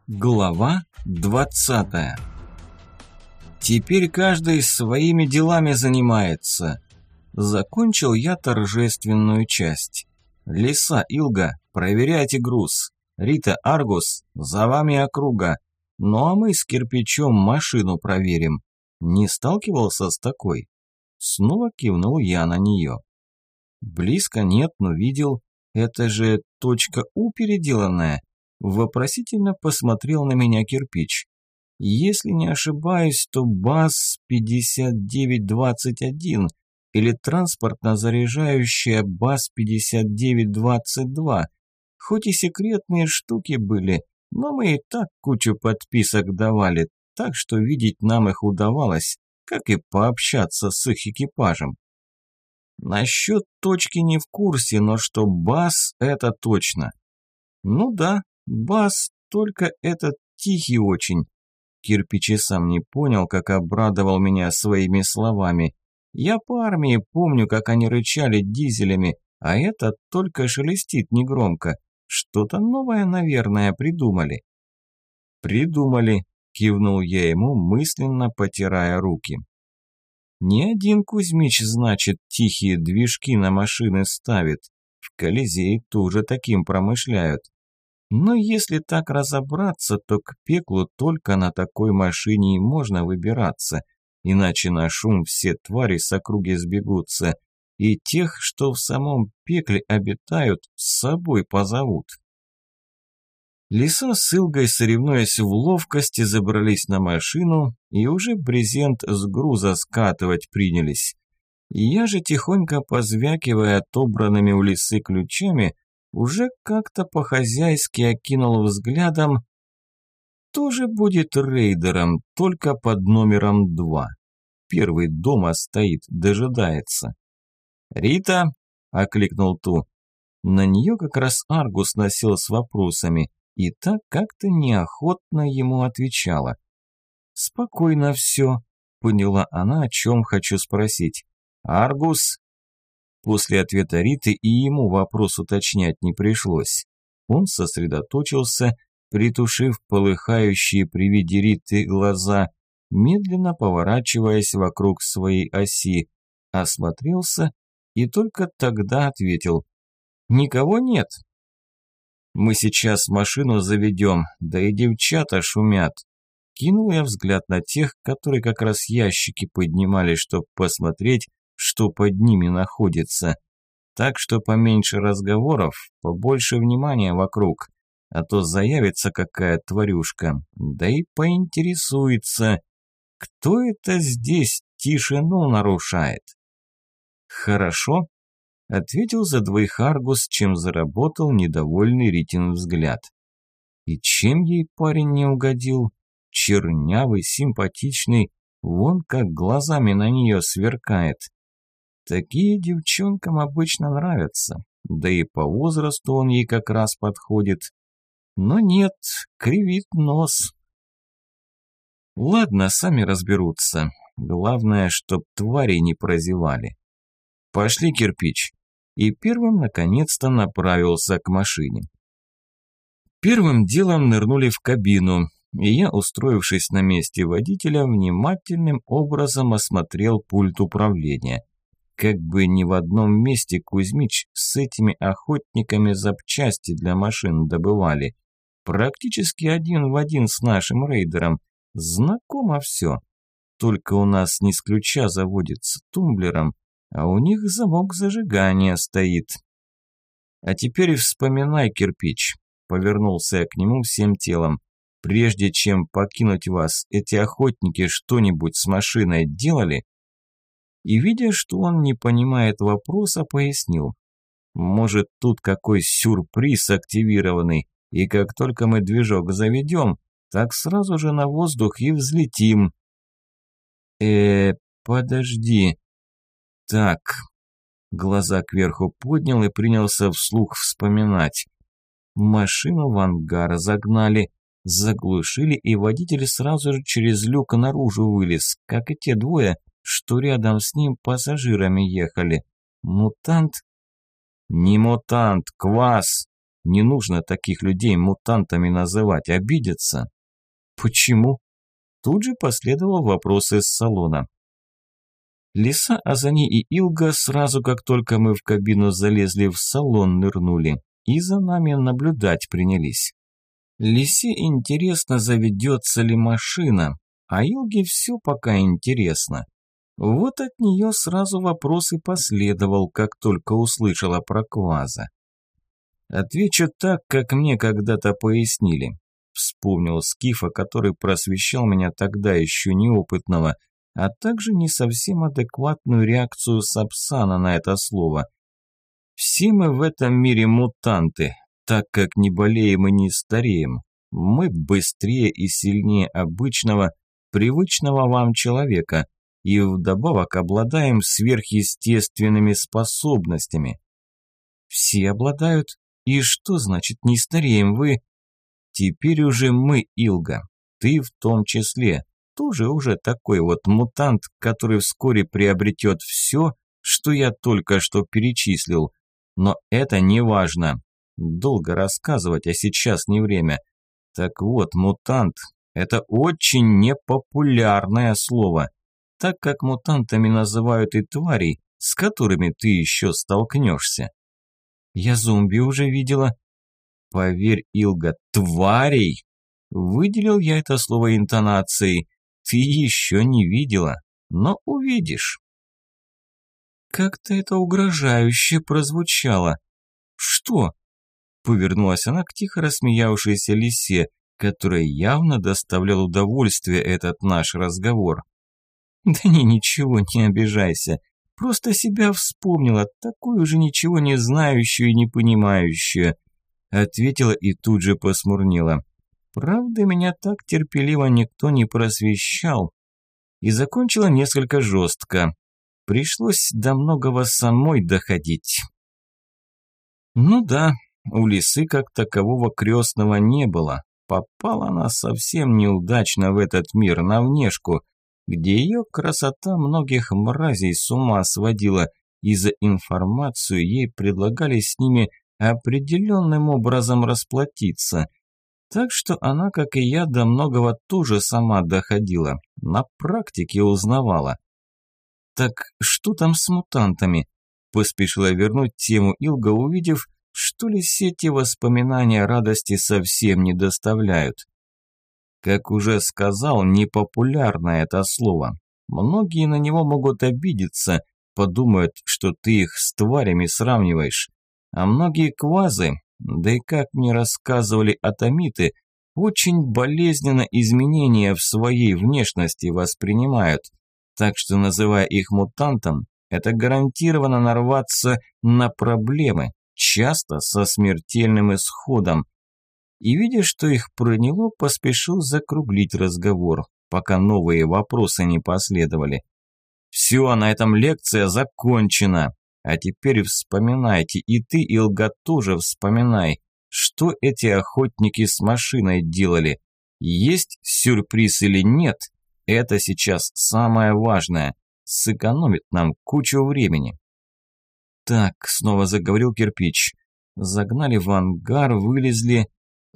Глава 20. Теперь каждый своими делами занимается. Закончил я торжественную часть. Лиса, Илга, проверяйте груз. Рита, Аргус, за вами округа. Ну а мы с Кирпичом машину проверим. Не сталкивался с такой? Снова кивнул я на нее. Близко нет, но видел. Это же точка У переделанная. Вопросительно посмотрел на меня Кирпич. Если не ошибаюсь, то БАЗ-5921 или транспортно-заряжающая БАЗ-5922. Хоть и секретные штуки были, но мы и так кучу подписок давали, так что видеть нам их удавалось, как и пообщаться с их экипажем. Насчет точки не в курсе, но что БАЗ – это точно. Ну да. БАЗ, только этот тихий очень. Кирпич и сам не понял, как обрадовал меня своими словами. Я по армии помню, как они рычали дизелями, а этот только шелестит негромко. Что-то новое, наверное, придумали. Придумали, кивнул я ему, мысленно потирая руки. Не один Кузьмич, значит, тихие движки на машины ставит. В Колизее тоже таким промышляют. Но если так разобраться, то к пеклу только на такой машине и можно выбираться, иначе на шум все твари с округи сбегутся, и тех, что в самом пекле обитают, с собой позовут. Лиса с Илгой, соревнуясь в ловкости, забрались на машину и уже брезент с груза скатывать принялись. Я же, тихонько позвякивая отобранными у Лисы ключами, уже как-то по-хозяйски окинул взглядом. Тоже будет рейдером, только под номером 2. Первый дома стоит, дожидается. «Рита!» – окликнул ту. На нее как раз Аргус носил с вопросами, и так как-то неохотно ему отвечала. «Спокойно все», – поняла она, о чем хочу спросить. «Аргус!» После ответа Риты и ему вопрос уточнять не пришлось. Он сосредоточился, притушив полыхающие при виде Риты глаза, медленно поворачиваясь вокруг своей оси, осмотрелся и только тогда ответил: «Никого нет». «Мы сейчас машину заведем, да и девчата шумят». Кинул я взгляд на тех, которые как раз ящики поднимали, чтобы посмотреть, что под ними находится. Так что поменьше разговоров, побольше внимания вокруг, а то заявится какая тварюшка, да и поинтересуется, кто это здесь тишину нарушает. «Хорошо», – ответил за двоих Аргус, чем заработал недовольный Ритин взгляд. И чем ей парень не угодил? Чернявый, симпатичный, вон как глазами на нее сверкает. Такие девчонкам обычно нравятся, да и по возрасту он ей как раз подходит. Но нет, кривит нос. Ладно, сами разберутся. Главное, чтоб твари не прозевали. Пошли, Кирпич. И первым наконец-то направился к машине. Первым делом нырнули в кабину, и я, устроившись на месте водителя, внимательным образом осмотрел пульт управления. Как бы ни в одном месте Кузьмич с этими охотниками запчасти для машин добывали. Практически один в один с нашим рейдером. Знакомо все. Только у нас не с ключа заводится тумблером, а у них замок зажигания стоит. А теперь вспоминай, Кирпич. Повернулся я к нему всем телом. Прежде чем покинуть вас, эти охотники что-нибудь с машиной делали? И, видя, что он не понимает вопроса, пояснил. Может, тут какой сюрприз активированный, и как только мы движок заведем, так сразу же на воздух и взлетим. Подожди. Так. Глаза кверху поднял и принялся вслух вспоминать. Машину в ангар загнали, заглушили, и водитель сразу же через люк наружу вылез, как и те двое, что рядом с ним пассажирами ехали. Мутант? Не мутант, квас, Не нужно таких людей мутантами называть, обидятся. Почему? Тут же последовал вопрос из салона. Лиса, Азани и Илга сразу, как только мы в кабину залезли, в салон нырнули и за нами наблюдать принялись. Лисе интересно, заведется ли машина, а Илге все пока интересно. Вот от нее сразу вопрос и последовал, как только услышала про кваза. Отвечу так, как мне когда-то пояснили. Вспомнил Скифа, который просвещал меня тогда еще неопытного, а также не совсем адекватную реакцию Сапсана на это слово. Все мы в этом мире мутанты, так как не болеем и не стареем. Мы быстрее и сильнее обычного, привычного вам человека, и вдобавок обладаем сверхъестественными способностями. Все обладают? И что значит не стареем вы? Теперь уже мы, Илга, ты в том числе, тоже уже такой вот мутант, который вскоре приобретет все, что я только что перечислил. Но это не важно. Долго рассказывать, а сейчас не время. Так вот, мутант – это очень непопулярное слово, так как мутантами называют и тварей, с которыми ты еще столкнешься. Я зомби уже видела. Поверь, Илга, тварей. Выделил я это слово интонацией. Ты еще не видела, но увидишь. Как-то это угрожающе прозвучало. Что? Повернулась она к тихо рассмеявшейся лисе, которой явно доставлял удовольствие этот наш разговор. Да ничего, не обижайся. Просто себя вспомнила, такую же ничего не знающую и не понимающую. Ответила и тут же посмурнела. Правда, меня так терпеливо никто не просвещал. И закончила несколько жестко. Пришлось до многого самой доходить. Ну да, у лисы как такового крестного не было. Попала она совсем неудачно в этот мир, на внешку, где ее красота многих мразей с ума сводила, и за информацию ей предлагали с ними определенным образом расплатиться. Так что она, как и я, до многого тоже сама доходила, на практике узнавала. «Так что там с мутантами?» – поспешила вернуть тему Илга, увидев, что лисе те воспоминания радости совсем не доставляют. Как уже сказал, непопулярное это слово. Многие на него могут обидеться, подумают, что ты их с тварями сравниваешь. А многие квазы, да и как мне рассказывали атомиты, очень болезненно изменения в своей внешности воспринимают. Так что, называя их мутантом, это гарантированно нарваться на проблемы, часто со смертельным исходом. И, видя, что их проняло, поспешил закруглить разговор, пока новые вопросы не последовали. «Все, на этом лекция закончена. А теперь вспоминайте, и ты, Илга, тоже вспоминай, что эти охотники с машиной делали. Есть сюрприз или нет, это сейчас самое важное. Сэкономит нам кучу времени». «Так», – снова заговорил кирпич. «Загнали в ангар, вылезли.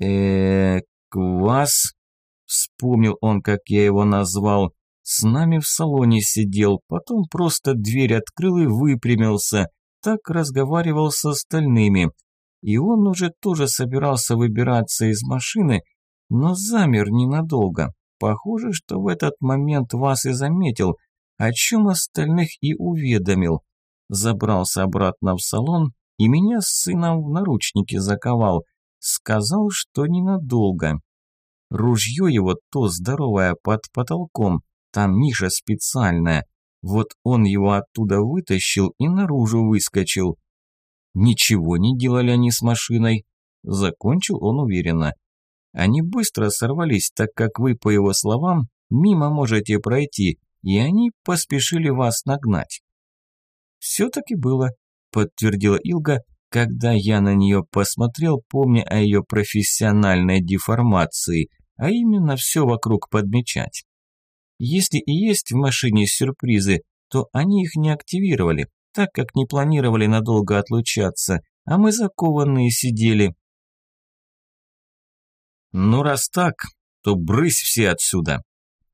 Квас». Вспомнил он, как я его назвал. С нами в салоне сидел, потом просто дверь открыл и выпрямился. Так разговаривал с остальными. И он уже тоже собирался выбираться из машины, но замер ненадолго. Похоже, что в этот момент вас и заметил, о чем остальных и уведомил. Забрался обратно в салон и меня с сыном в наручники заковал. Сказал, что ненадолго. Ружье его то здоровое под потолком, там ниша специальная. Вот он его оттуда вытащил и наружу выскочил. Ничего не делали они с машиной. Закончил он уверенно. Они быстро сорвались, так как вы, по его словам, мимо можете пройти, и они поспешили вас нагнать. Все таки было, подтвердила Илга, когда я на нее посмотрел, помня о ее профессиональной деформации, а именно все вокруг подмечать. Если и есть в машине сюрпризы, то они их не активировали, так как не планировали надолго отлучаться, а мы закованные сидели. Ну раз так, то брысь все отсюда.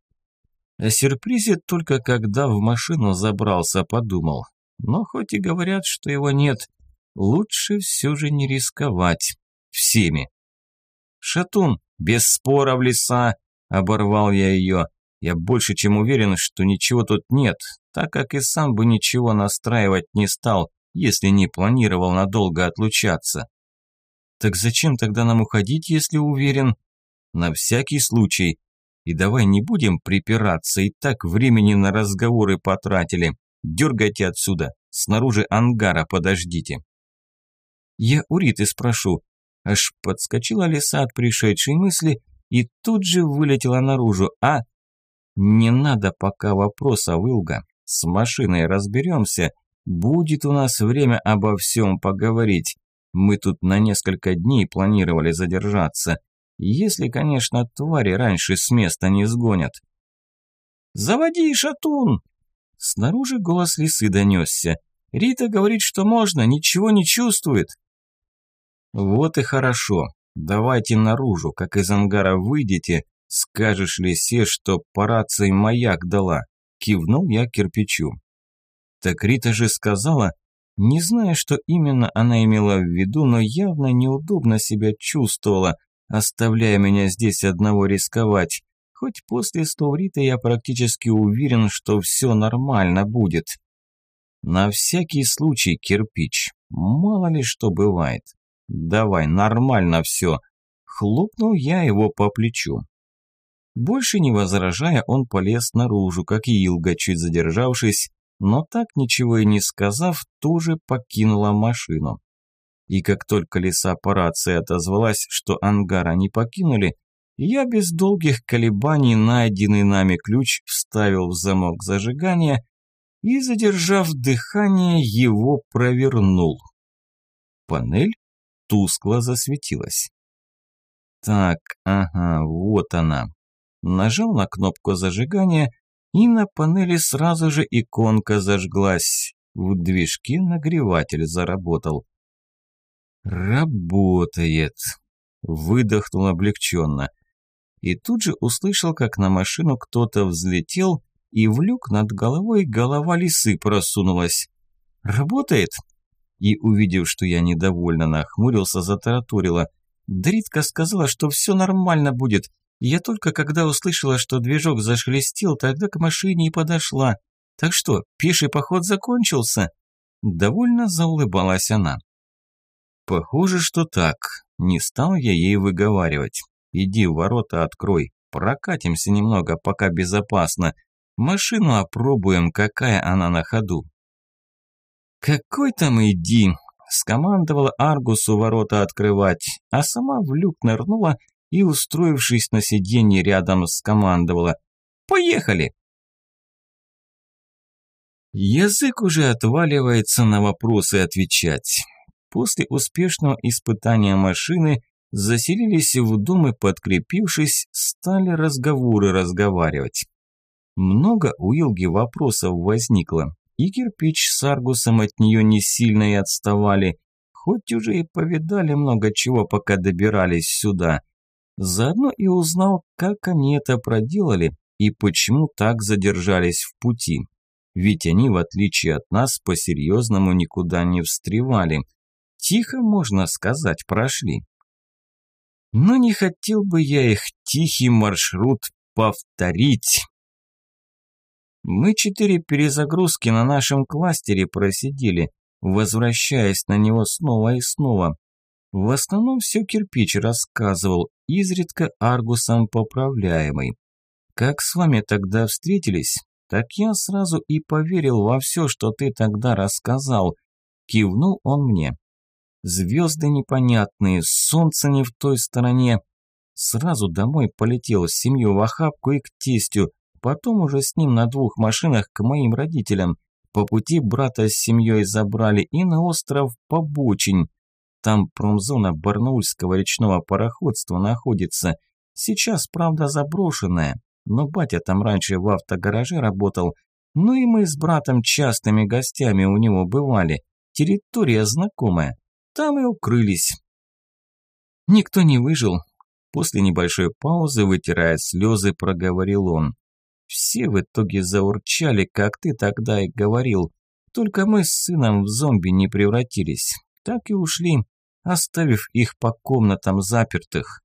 О сюрпризе только когда в машину забрался, подумал. Но хоть и говорят, что его нет, лучше все же не рисковать всеми. «Шатун, без спора в леса!» – оборвал я ее. Я больше чем уверен, что ничего тут нет, так как и сам бы ничего настраивать не стал, если не планировал надолго отлучаться. «Так зачем тогда нам уходить, если уверен?» «На всякий случай. И давай не будем припираться, и так времени на разговоры потратили. Дергайте отсюда, снаружи ангара подождите». «Я у Риты спрошу». Аж подскочила лиса от пришедшей мысли и тут же вылетела наружу. «А? Не надо пока вопросов, Илга. С машиной разберемся. Будет у нас время обо всем поговорить. Мы тут на несколько дней планировали задержаться. Если, конечно, твари раньше с места не сгонят». «Заводи, шатун!» Снаружи голос лисы донесся. «Рита говорит, что можно, ничего не чувствует». «Вот и хорошо. Давайте наружу, как из ангара выйдете, скажешь лисе, что по рации маяк дала», – кивнул я кирпичу. «Так Рита же сказала...» Не знаю, что именно она имела в виду, но явно неудобно себя чувствовала, оставляя меня здесь одного рисковать. Хоть после слов Риты я практически уверен, что все нормально будет. На всякий случай, кирпич, мало ли что бывает. Давай, нормально все. Хлопнул я его по плечу. Больше не возражая, он полез наружу, как и Илга, чуть задержавшись, но так ничего и не сказав, тоже покинула машину. И как только лиса по рации отозвалась, что ангар они покинули, я без долгих колебаний найденный нами ключ вставил в замок зажигания и, задержав дыхание, его провернул. Панель тускло засветилась. Так, ага, вот она. Нажал на кнопку зажигания, и на панели сразу же иконка зажглась. В движке нагреватель заработал. «Работает!» – выдохнул облегченно. И тут же услышал, как на машину кто-то взлетел, и в люк над головой голова лисы просунулась. «Работает?» И, увидев, что я недовольно нахмурился, затараторила. «Дритка сказала, что все нормально будет. Я только когда услышала, что движок зашелестел, тогда к машине и подошла. Так что, пеший поход закончился?» Довольно заулыбалась она. «Похоже, что так. Не стал я ей выговаривать. Иди в ворота открой. Прокатимся немного, пока безопасно. Машину опробуем, какая она на ходу». «Какой там иди!» – скомандовала Аргусу ворота открывать, а сама в люк нырнула и, устроившись на сиденье рядом, скомандовала: «Поехали!» Язык уже отваливается на вопросы отвечать. После успешного испытания машины заселились в дом и, подкрепившись, стали разговаривать. Много у Илги вопросов возникло. И кирпич с Аргусом от нее не сильно и отставали, хоть уже и повидали много чего, пока добирались сюда. Заодно и узнал, как они это проделали и почему так задержались в пути. Ведь они, в отличие от нас, по-серьезному никуда не встревали. Тихо, можно сказать, прошли. Но не хотел бы я их тихий маршрут повторить. Мы 4 перезагрузки на нашем кластере просидели, возвращаясь на него снова и снова. В основном все кирпич рассказывал, изредка Аргусом поправляемый. Как с вами тогда встретились, так я сразу и поверил во все, что ты тогда рассказал. Кивнул он мне. Звезды непонятные, солнце не в той стороне. Сразу домой полетел с семьей в охапку и к тестю. Потом уже с ним на 2 машинах к моим родителям. По пути брата с семьей забрали и на остров Побочень. Там промзона Барнаульского речного пароходства находится. Сейчас, правда, заброшенная, но батя там раньше в автогараже работал. Ну и мы с братом частыми гостями у него бывали. Территория знакомая. Там и укрылись. Никто не выжил. После небольшой паузы, вытирая слезы, проговорил он. Все в итоге заурчали, как ты тогда и говорил. Только мы с сыном в зомби не превратились. Так и ушли, оставив их по комнатам запертых.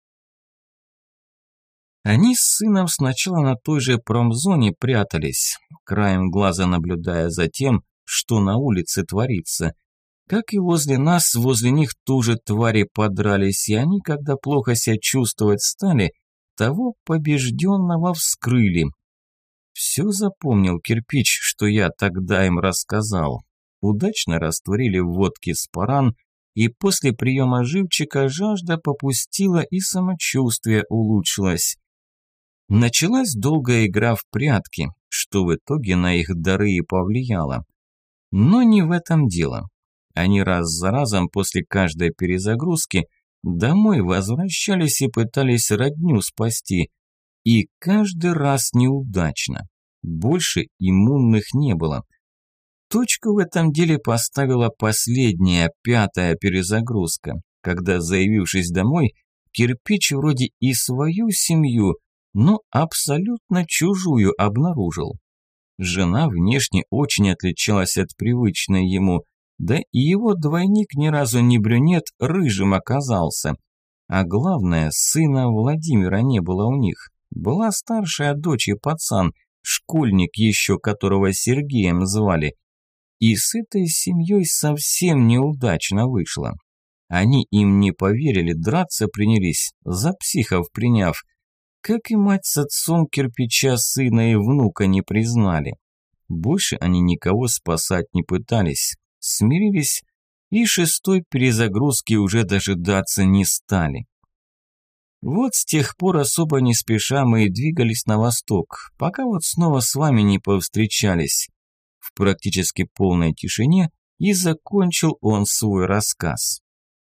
Они с сыном сначала на той же промзоне прятались, краем глаза наблюдая за тем, что на улице творится. Как и возле нас, возле них тоже твари подрались, и они, когда плохо себя чувствовать стали, того побежденного вскрыли. Все запомнил кирпич, что я тогда им рассказал. Удачно растворили в водке спаран, и после приема живчика жажда попустила и самочувствие улучшилось. Началась долгая игра в прятки, что в итоге на их дары и повлияло. Но не в этом дело. Они раз за разом после каждой перезагрузки домой возвращались и пытались родню спасти. И каждый раз неудачно. Больше иммунных не было. Точку в этом деле поставила последняя, 5-я перезагрузка, когда, заявившись домой, кирпич вроде и свою семью, но абсолютно чужую обнаружил. Жена внешне очень отличалась от привычной ему, да и его двойник ни разу не брюнет, рыжим оказался. А главное, сына Владимира не было у них. Была старшая дочь и пацан, школьник еще, которого Сергеем звали. И с этой семьей совсем неудачно вышло. Они им не поверили, драться принялись, за психов приняв. Как и мать с отцом кирпича сына и внука не признали. Больше они никого спасать не пытались, смирились и 6-й перезагрузки уже дожидаться не стали. Вот с тех пор особо не спеша мы и двигались на восток, пока вот снова с вами не повстречались. В практически полной тишине и закончил он свой рассказ.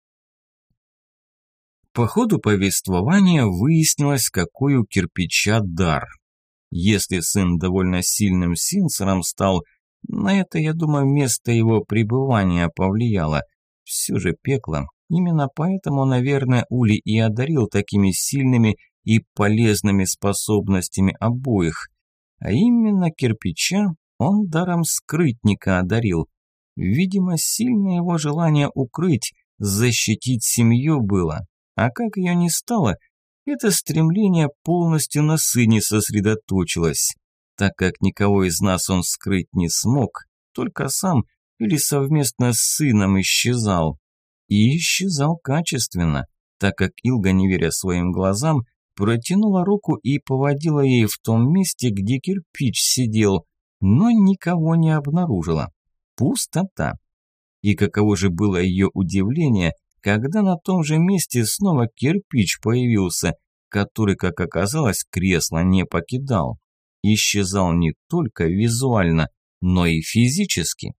По ходу повествования выяснилось, какой у кирпича дар. Если сын довольно сильным сенсором стал, на это, я думаю, место его пребывания повлияло. Все же пекло. Именно поэтому, наверное, Ули и одарил такими сильными и полезными способностями обоих. А именно кирпича он даром скрытника одарил. Видимо, сильное его желание укрыть, защитить семью было. А как ее не стало, это стремление полностью на сыне сосредоточилось, так как никого из нас он скрыть не смог, только сам или совместно с сыном исчезал. И исчезал качественно, так как Илга, не веря своим глазам, протянула руку и поводила ей в том месте, где кирпич сидел, но никого не обнаружила. Пустота. И каково же было ее удивление, когда на том же месте снова кирпич появился, который, как оказалось, кресло не покидал. Исчезал не только визуально, но и физически.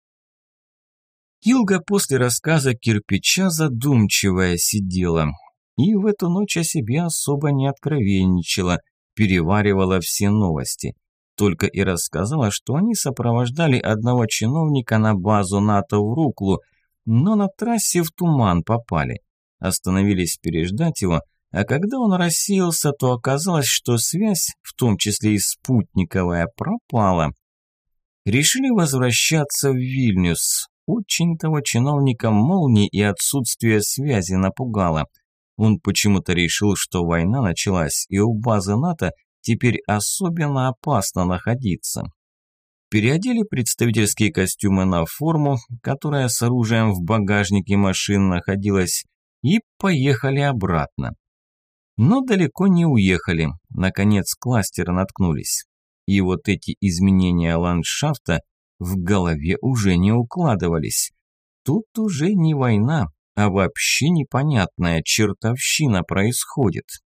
Илга после рассказа кирпича задумчивая сидела и в эту ночь о себе особо не откровенничала, переваривала все новости. Только и рассказала, что они сопровождали одного чиновника на базу НАТО в Руклу, но на трассе в туман попали. Остановились переждать его, а когда он рассеялся, то оказалось, что связь, в том числе и спутниковая, пропала. Решили возвращаться в Вильнюс. Очень того чиновника молнии и отсутствие связи напугало. Он почему-то решил, что война началась, и у базы НАТО теперь особенно опасно находиться. Переодели представительские костюмы на форму, которая с оружием в багажнике машин находилась, и поехали обратно. Но далеко не уехали, наконец кластеры наткнулись. И вот эти изменения ландшафта в голове уже не укладывались. Тут уже не война, а вообще непонятная чертовщина происходит.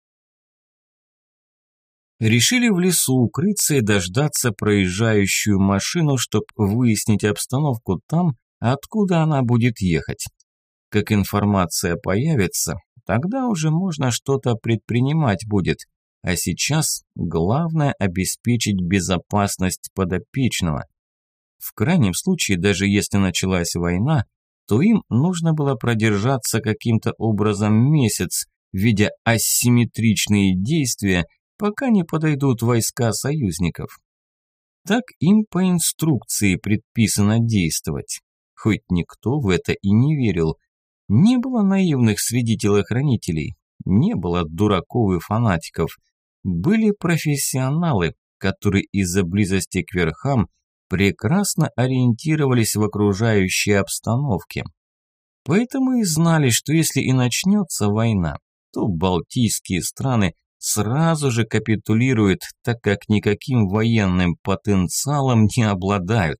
Решили в лесу укрыться и дождаться проезжающую машину, чтобы выяснить обстановку там, откуда она будет ехать. Как информация появится, тогда уже можно что-то предпринимать будет, а сейчас главное обеспечить безопасность подопечного. В крайнем случае, даже если началась война, то им нужно было продержаться каким-то образом месяц, видя асимметричные действия, пока не подойдут войска союзников. Так им по инструкции предписано действовать. Хоть никто в это и не верил. Не было наивных среди телохранителей, не было дураков и фанатиков. Были профессионалы, которые из-за близости к верхам прекрасно ориентировались в окружающей обстановке. Поэтому и знали, что если и начнется война, то балтийские страны сразу же капитулируют, так как никаким военным потенциалом не обладают.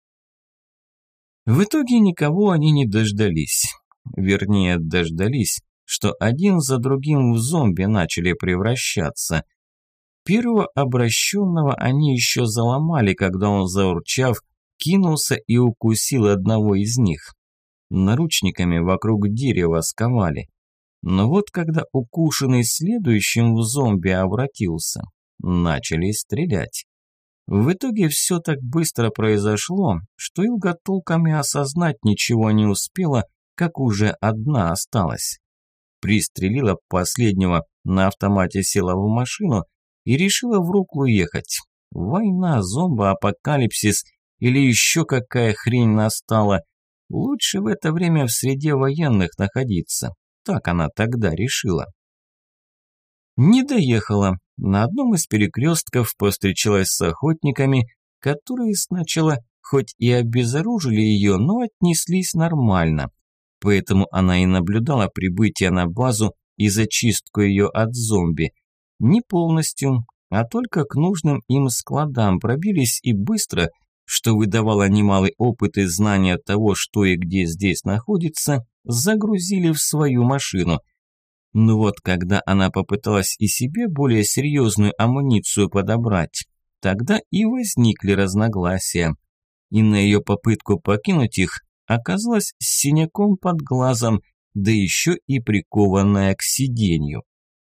В итоге никого они не дождались. Вернее, дождались, что один за другим в зомби начали превращаться. Первого обращенного они еще заломали, когда он, заурчав, кинулся и укусил одного из них. Наручниками вокруг дерева сковали. Но вот когда укушенный следующим в зомби обратился, начали стрелять. В итоге все так быстро произошло, что Илга толком и осознать ничего не успела, как уже одна осталась. Пристрелила последнего, на автомате села в машину и решила в Руклу ехать. Война, зомбоапокалипсис или еще какая хрень настала. Лучше в это время в среде военных находиться. Так она тогда решила. Не доехала. На одном из перекрестков повстречалась с охотниками, которые сначала хоть и обезоружили ее, но отнеслись нормально. Поэтому она и наблюдала прибытие на базу и зачистку ее от зомби. Не полностью, а только к нужным им складам пробились и быстро, что выдавало немалый опыт и знания того, что и где здесь находится, загрузили в свою машину. Но вот когда она попыталась и себе более серьезную амуницию подобрать, тогда и возникли разногласия. И на ее попытку покинуть их оказалась с синяком под глазом, да еще и прикованная к сиденью.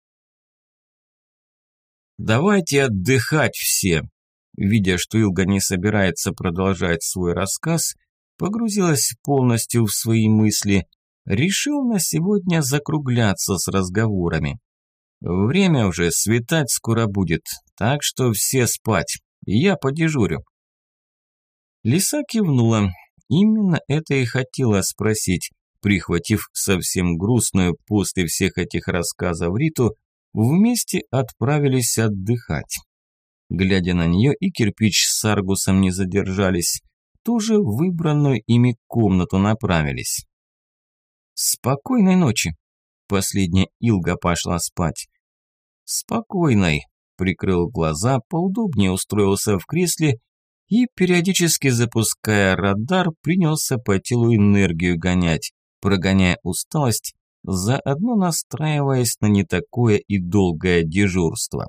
«Давайте отдыхать все!» Видя, что Илга не собирается продолжать свой рассказ, погрузилась полностью в свои мысли, решил на сегодня закругляться с разговорами. Время уже, светать скоро будет, так что все спать, я подежурю. Лиса кивнула, именно это и хотела спросить, прихватив совсем грустную после всех этих рассказов Риту, вместе отправились отдыхать. Глядя на нее, и кирпич с Аргусом не задержались, тоже в выбранную ими комнату направились. «Спокойной ночи!» Последняя Илга пошла спать. «Спокойной!» Прикрыл глаза, поудобнее устроился в кресле и, периодически запуская радар, принялся по телу энергию гонять, прогоняя усталость, заодно настраиваясь на не такое и долгое дежурство.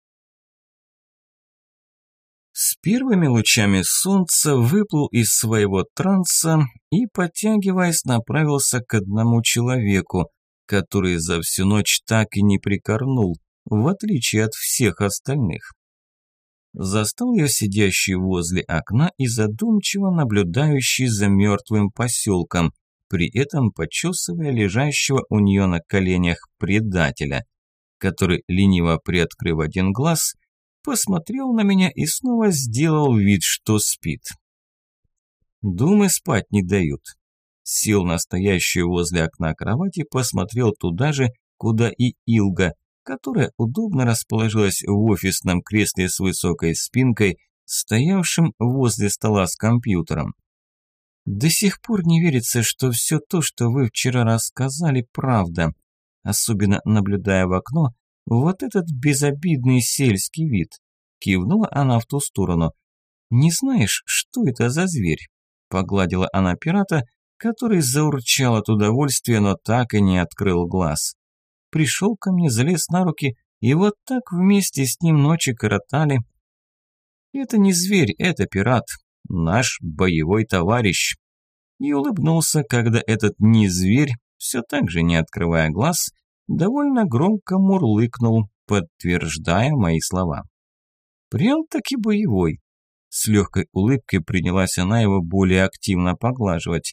С первыми лучами солнца выплыл из своего транса и, подтягиваясь, направился к одному человеку, который за всю ночь так и не прикорнул, в отличие от всех остальных. Застал ее сидящий возле окна и задумчиво наблюдающий за мертвым поселком, при этом почесывая лежащего у нее на коленях предателя, который, лениво приоткрыв один глаз, посмотрел на меня и снова сделал вид, что спит. Думы спать не дают. Сел на стоящую возле окна кровать и посмотрел туда же, куда и Илга, которая удобно расположилась в офисном кресле с высокой спинкой, стоявшим возле стола с компьютером. До сих пор не верится, что все то, что вы вчера рассказали, правда. Особенно наблюдая в окно, вот этот безобидный сельский вид. Кивнула она в ту сторону. Не знаешь, что это за зверь? Погладила она пирата, который заурчал от удовольствия, но так и не открыл глаз. Пришел ко мне, залез на руки, и вот так вместе с ним ночи коротали. Это не зверь, это пират, наш боевой товарищ. И улыбнулся, когда этот не зверь, все так же не открывая глаз, довольно громко мурлыкнул, подтверждая мои слова. Прям-таки боевой. С легкой улыбкой принялась она его более активно поглаживать.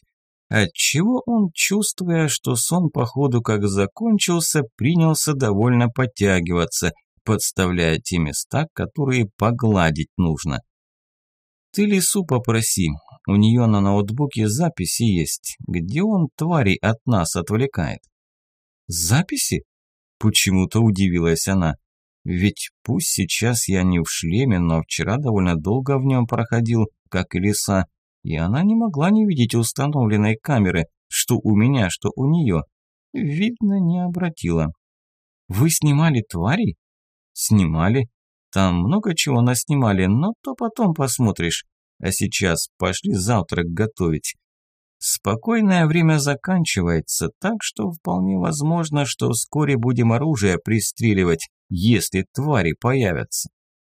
Отчего он, чувствуя, что сон походу как закончился, принялся довольно подтягиваться, подставляя те места, которые погладить нужно. «Ты Лису попроси, у нее на ноутбуке записи есть, где он тварей от нас отвлекает». «Записи?» – почему-то удивилась она. «Ведь пусть сейчас я не в шлеме, но вчера довольно долго в нем проходил, как и Лиса, и она не могла не видеть установленной камеры, что у меня, что у нее. Видно, не обратила». «Вы снимали тварей?» «Снимали. Там много чего наснимали, но то потом посмотришь. А сейчас пошли завтрак готовить. Спокойное время заканчивается, так что вполне возможно, что вскоре будем оружие пристреливать, если твари появятся».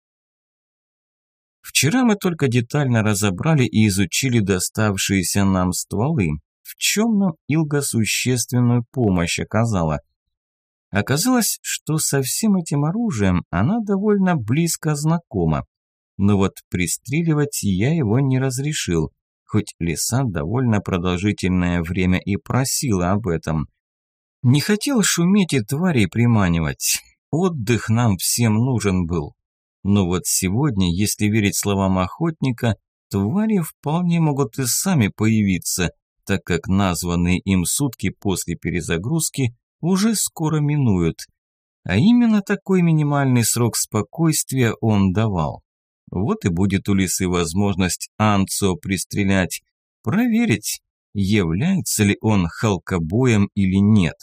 Вчера мы только детально разобрали и изучили доставшиеся нам стволы, в чем нам Илга существенную помощь оказала. Оказалось, что со всем этим оружием она довольно близко знакома. Но вот пристреливать я его не разрешил, хоть Лиса довольно продолжительное время и просила об этом. Не хотел шуметь и тварей приманивать. Отдых нам всем нужен был. Но вот сегодня, если верить словам охотника, твари вполне могут и сами появиться, так как названные им сутки после перезагрузки уже скоро минуют. А именно такой минимальный срок спокойствия он давал. Вот и будет у Лисы возможность Анцо пристрелять, проверить, является ли он халкобоем или нет.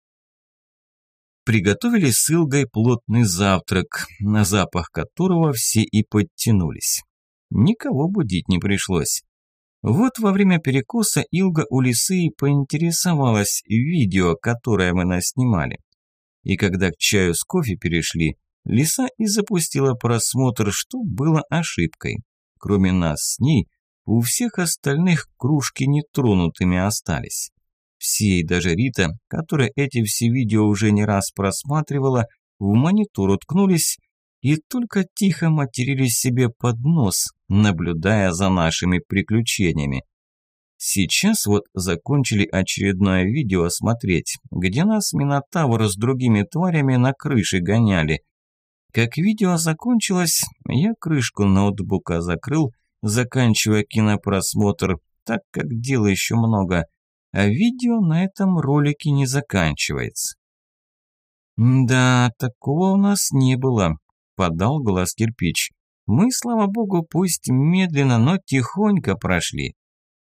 Приготовили с Илгой плотный завтрак, на запах которого все и подтянулись. Никого будить не пришлось. Вот во время перекуса Илга у Лисы поинтересовалась видео, которое мы наснимали. И когда к чаю с кофе перешли, Лиса и запустила просмотр, что было ошибкой. Кроме нас с ней, у всех остальных кружки нетронутыми остались. Все и даже Рита, которая эти все видео уже не раз просматривала, в монитор уткнулись и только тихо матерились себе под нос, наблюдая за нашими приключениями. Сейчас вот закончили очередное видео смотреть, где нас Минотавр с другими тварями на крыше гоняли. Как видео закончилось, я крышку ноутбука закрыл, заканчивая кинопросмотр, так как дела еще много, а видео на этом ролике не заканчивается. «Да, такого у нас не было», – подал голос Кирпич. «Мы, слава богу, пусть медленно, но тихонько прошли».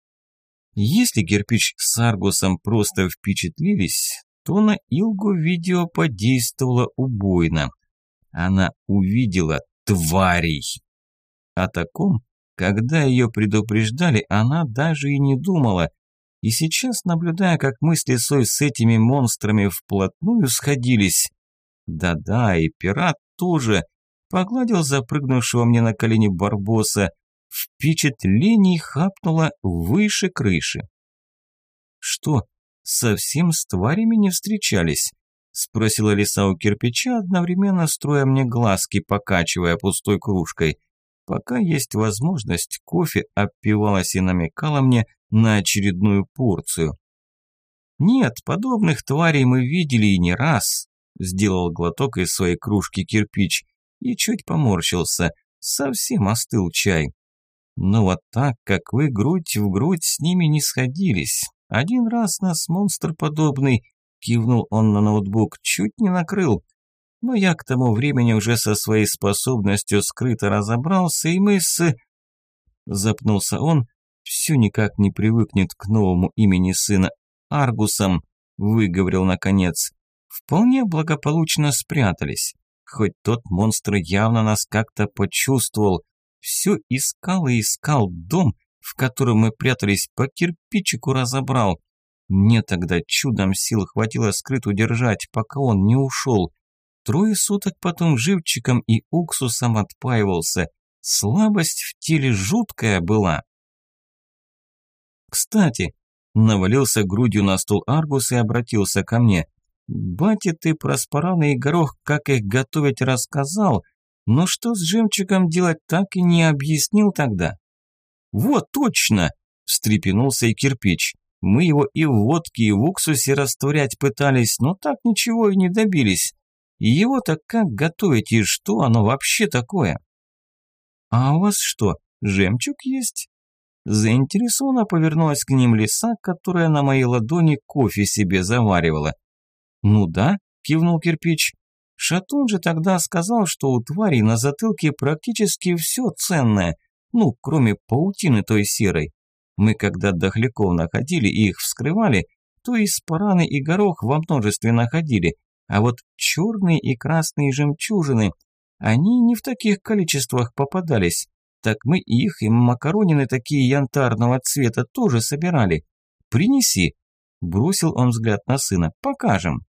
Если Кирпич с Аргусом просто впечатлились, то на Илгу видео подействовало убойно. Она увидела тварей. О таком, когда ее предупреждали, она даже и не думала. И сейчас, наблюдая, как мы с Лисой с этими монстрами вплотную сходились, да-да, и пират тоже, погладил запрыгнувшего мне на колени барбоса, впечатлений хапнуло выше крыши. «Что, совсем с тварями не встречались?» – спросила Лиса у Кирпича, одновременно строя мне глазки, покачивая пустой кружкой. Пока есть возможность, кофе опивалась и намекала мне на очередную порцию. «Нет, подобных тварей мы видели и не раз», – сделал глоток из своей кружки Кирпич и чуть поморщился, совсем остыл чай. «Но вот так, как вы грудь в грудь с ними не сходились. Один раз нас монстр подобный», – кивнул он на ноутбук, – «чуть не накрыл. Но я к тому времени уже со своей способностью скрыто разобрался, и мы с...» Запнулся он, все никак не привыкнет к новому имени сына, Аргусом, выговорил наконец. «Вполне благополучно спрятались. Хоть тот монстр явно нас как-то почувствовал. Все искал и искал дом, в котором мы прятались, по кирпичику разобрал. Мне тогда чудом сил хватило скрыт удержать, пока он не ушел. 3 суток потом живчиком и уксусом отпаивался. Слабость в теле жуткая была». «Кстати», – навалился грудью на стол Аргус и обратился ко мне. «Батя, ты про спараны и горох, как их готовить, рассказал, но что с жемчугом делать, так и не объяснил тогда». «Вот точно!» – встрепенулся и Кирпич. Мы его и в водке, и в уксусе растворять пытались, но так ничего и не добились. И его-то как готовить и что оно вообще такое? А у вас что, жемчуг есть? Заинтересованно повернулась к ним лиса, которая на моей ладони кофе себе заваривала. Ну да, кивнул кирпич. Шатун же тогда сказал, что у тварей на затылке практически все ценное, ну, кроме паутины той серой. Мы когда дохляков находили и их вскрывали, то и спараны и горох во множестве находили, а вот черные и красные жемчужины, они не в таких количествах попадались. Так мы их и макаронины такие янтарного цвета тоже собирали. Принеси, бросил он взгляд на сына, покажем.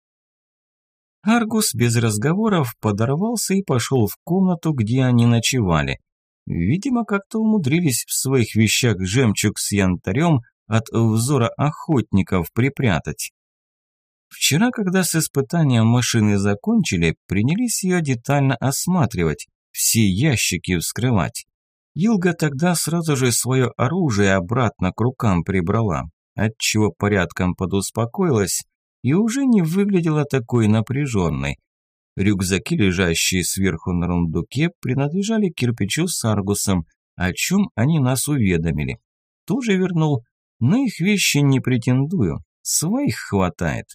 Аргус без разговоров подорвался и пошел в комнату, где они ночевали. Видимо, как-то умудрились в своих вещах жемчуг с янтарем от взора охотников припрятать. Вчера, когда с испытанием машины закончили, принялись ее детально осматривать, все ящики вскрывать. Илга тогда сразу же свое оружие обратно к рукам прибрала, отчего порядком подуспокоилась и уже не выглядела такой напряженной. Рюкзаки, лежащие сверху на рундуке, принадлежали кирпичу с Аргусом, о чем они нас уведомили. Тоже вернул, на их вещи не претендую, своих хватает.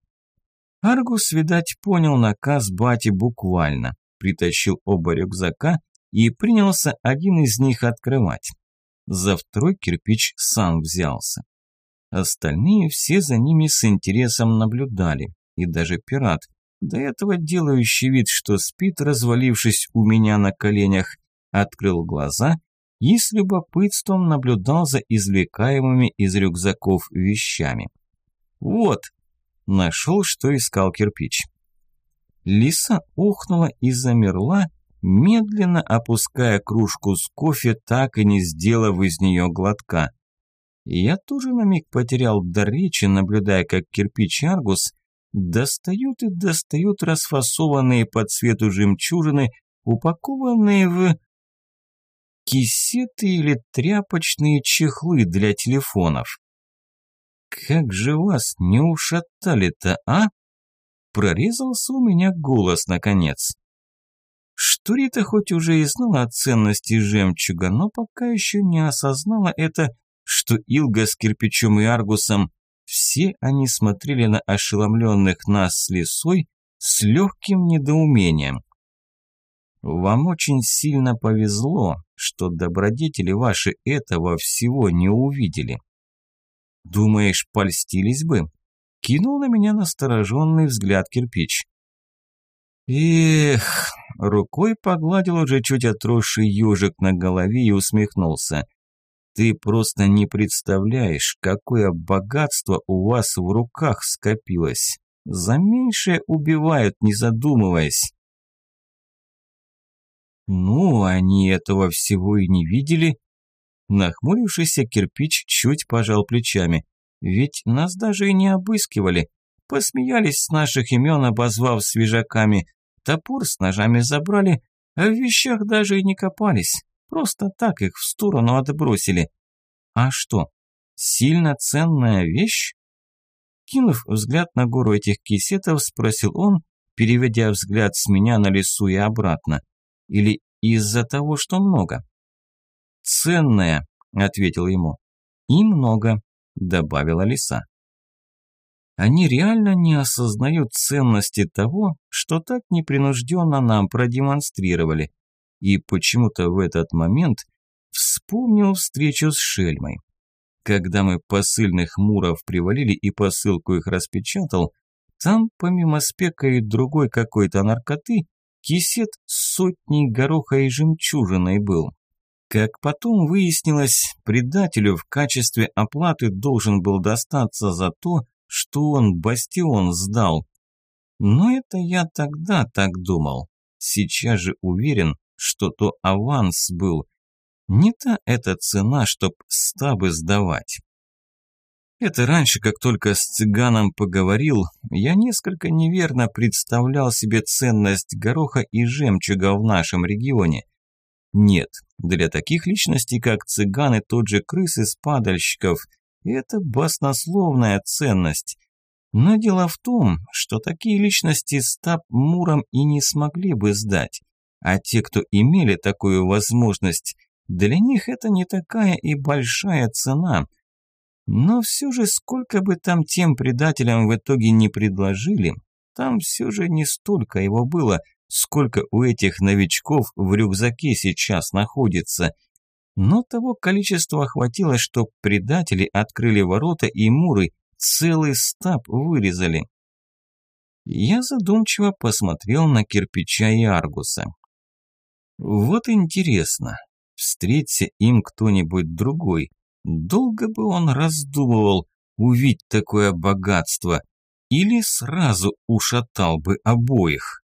Аргус, видать, понял наказ бати буквально, притащил оба рюкзака и принялся один из них открывать. За второй кирпич сам взялся. Остальные все за ними с интересом наблюдали, и даже пират, до этого делающий вид, что спит, развалившись у меня на коленях, открыл глаза и с любопытством наблюдал за извлекаемыми из рюкзаков вещами. Вот, нашел, что искал кирпич. Лиса охнула и замерла, медленно опуская кружку с кофе, так и не сделав из нее глотка. Я тоже на миг потерял дар речи, наблюдая, как кирпич и Аргус достают и достают расфасованные по цвету жемчужины, упакованные в кисеты или тряпочные чехлы для телефонов. «Как же вас не ушатали-то, а?» Прорезался у меня голос наконец. Что Рита хоть уже и знала о ценности жемчуга, но пока еще не осознала это, что Илга с кирпичом и Аргусом, все они смотрели на ошеломленных нас с лисой с легким недоумением. Вам очень сильно повезло, что добродетели ваши этого всего не увидели. Думаешь, польстились бы? Кинул на меня настороженный взгляд кирпич. Эх, рукой погладил уже чуть отросший ежик на голове и усмехнулся. Ты просто не представляешь, какое богатство у вас в руках скопилось. За меньшее убивают, не задумываясь. Ну, они этого всего и не видели. Нахмурившийся кирпич чуть пожал плечами. Ведь нас даже и не обыскивали. Посмеялись с наших имен, обозвав свежаками. Топор с ножами забрали, а в вещах даже и не копались. Просто так их в сторону отбросили. А что, сильно ценная вещь? Кинув взгляд на гору этих кисетов, спросил он, переведя взгляд с меня на лису и обратно. Или из-за того, что много? «Ценная», – ответил ему. «И много», – добавила лиса. Они реально не осознают ценности того, что так непринужденно нам продемонстрировали. И почему-то в этот момент вспомнил встречу с Шельмой. Когда мы посыльных муров привалили и посылку их распечатал, там помимо спека и другой какой-то наркоты кисет с сотней гороха и жемчужиной был. Как потом выяснилось, предателю в качестве оплаты должен был достаться за то, что он бастион сдал. Но это я тогда так думал. Сейчас же уверен, что то аванс был. Не та эта цена, чтоб стабы сдавать. Это раньше, как только с цыганом поговорил, я несколько неверно представлял себе ценность гороха и жемчуга в нашем регионе. Нет, для таких личностей, как цыганы, тот же крыс из падальщиков, Это баснословная ценность. Но дело в том, что такие личности стаб Муром и не смогли бы сдать. А те, кто имели такую возможность, для них это не такая и большая цена. Но все же, сколько бы там тем предателям в итоге не предложили, там все же не столько его было, сколько у этих новичков в рюкзаке сейчас находится. Но того количества хватило, чтоб предатели открыли ворота и муры целый стаб вырезали. Я задумчиво посмотрел на кирпича и Аргуса. Вот интересно, встреться им кто-нибудь другой, долго бы он раздумывал увидеть такое богатство или сразу ушатал бы обоих?